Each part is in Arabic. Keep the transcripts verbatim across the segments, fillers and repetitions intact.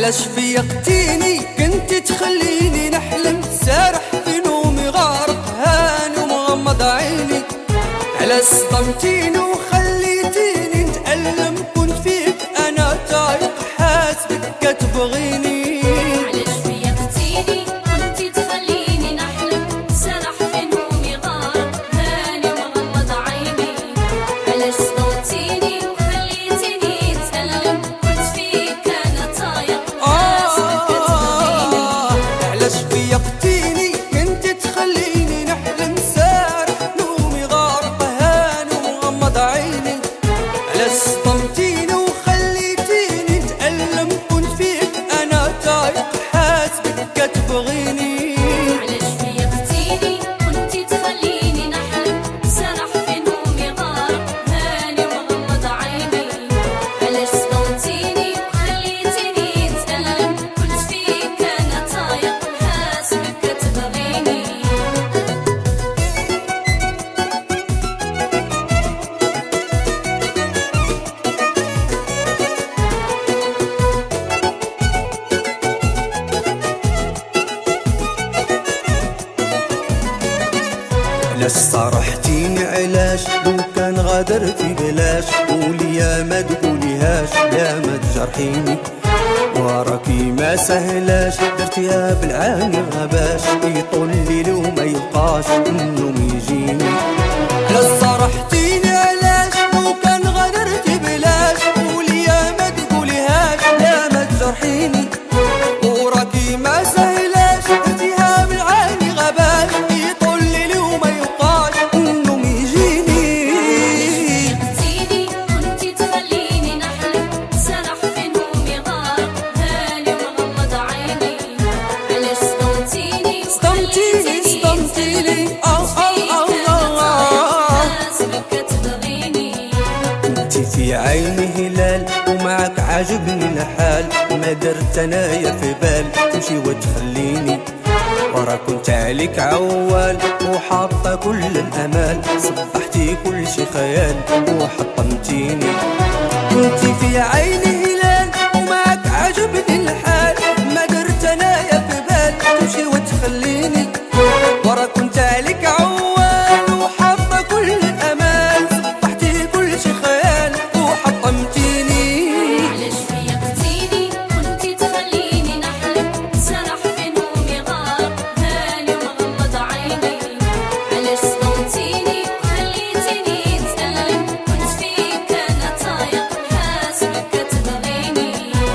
علاش فيقتيني كنت تخليني نحلم سارح في نومي غارق هاني ومغمض عيني. علاش صدمتيني وخليتيني نتألم كنت فيك انا تايق حاسبك كتبغيني. علاش فيقتيني كنت تخليني نحلم سارح في نومي غارق هاني ومغمض عيني. علاش صدمتيني وخليتيني نتألم كنت فيك انا تايق حاسبك كتبغيني. علاش فيقتيني كنت تخليني نحلم سارح نومي غارق هاني ومغمض عيني. علاش صدمتيني وخليتيني نتألم كنت فيك انا تايق حاسبك كتبغيني. علاش فيقتيني كنت تخليني نحلم سارح في نومي غارق هاني ومغمض عيني. علاش صدمتيني وخليتيني نتألم كنت فيك انا تايق حاسبك كتبغيني. علاش صارحتيني علاش لو كان غادرتي بلاش قولي يا ما تقوليهاش يا ما تجرحيني. وراكي ما سهلاش درتيها بالعاني غباش يطول الليل وما يبقاش النوم يجيني. علاش صارحتيني علاش لو كان غادرتي بلاش قولي يا ما تقوليهاش يا ما تجرحيني. وراكي ما سهلاش درتيها بالعاني غباش يطول الليل وما يبقاش النوم يجيني. فيقتيني كنت تخليني نحلم سارح في نومي غارق هاني ومغمض عيني. علاش صدمتيني صدمتيني صدمتيني أو أو أو حاسبك كتبغيني. انت في عيني هلال ومعك عاجبني الحال ما درت انايا في بال تمشي وتخليني. ورا كنت عليك عوال وحاطة كل الامال صبحتي كل شي خيال وحطمتيني. انت في عيني هلال ومعك عاجبني الحال ما درت انايا في بال تمشي وتخليني. ورا كنت عليك عوال وحاطة كل الامال صبحتي كل شي خيال وحطمتيني. علاش فيقتيني كنت تخليني نحلم سارح في نومي غارق هاني ومغمض عيني. علاش صدمتيني وخليتيني نتألم كنت فيك انا تايق حاسبك كتبغيني.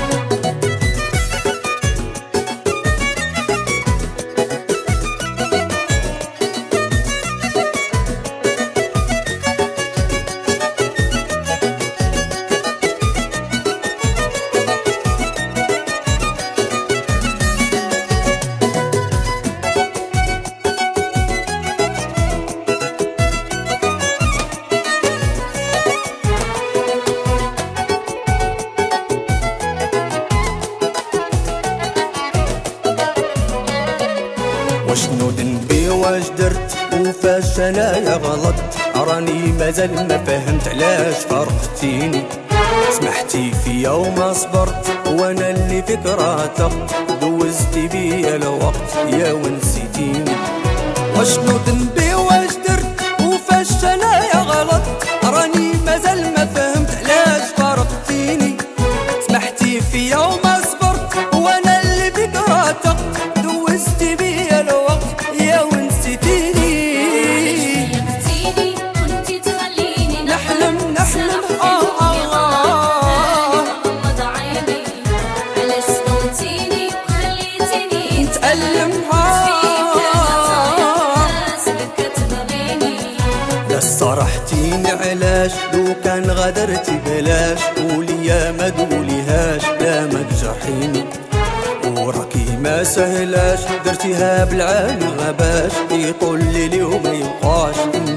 وشنو ذنبي واش درت وفاش انايا غلطت راني مازال ما فهمت علاش فرقتيني. سمحتي فيا وما صبرت وانا اللي فيك راتقت دوزتي بيا الوقت يا ونسيتيني. وشنو ذنبي واش درت وفاش انايا غلطت راني مازال ما فهمت علاش فرقتيني. سمحتي فيا وما صبرت وانا اللي فيك راتقت دوزتي بيا الوقت يا ونسيتيني. فيقتيني كنت تخليني نحلم نحلم آه آه آه ومغمض عيني. علاش صدمتيني وخليتيني نتألم حاسبك كتبغيني. علاش صرحتيني علاش لو كان غادرتي بلاش قولي يا ما تقوليهاش يا ما تجرحيني. وراكي ما سهلاش درتيها بالعاني غباش يطول الليل وما يبقاش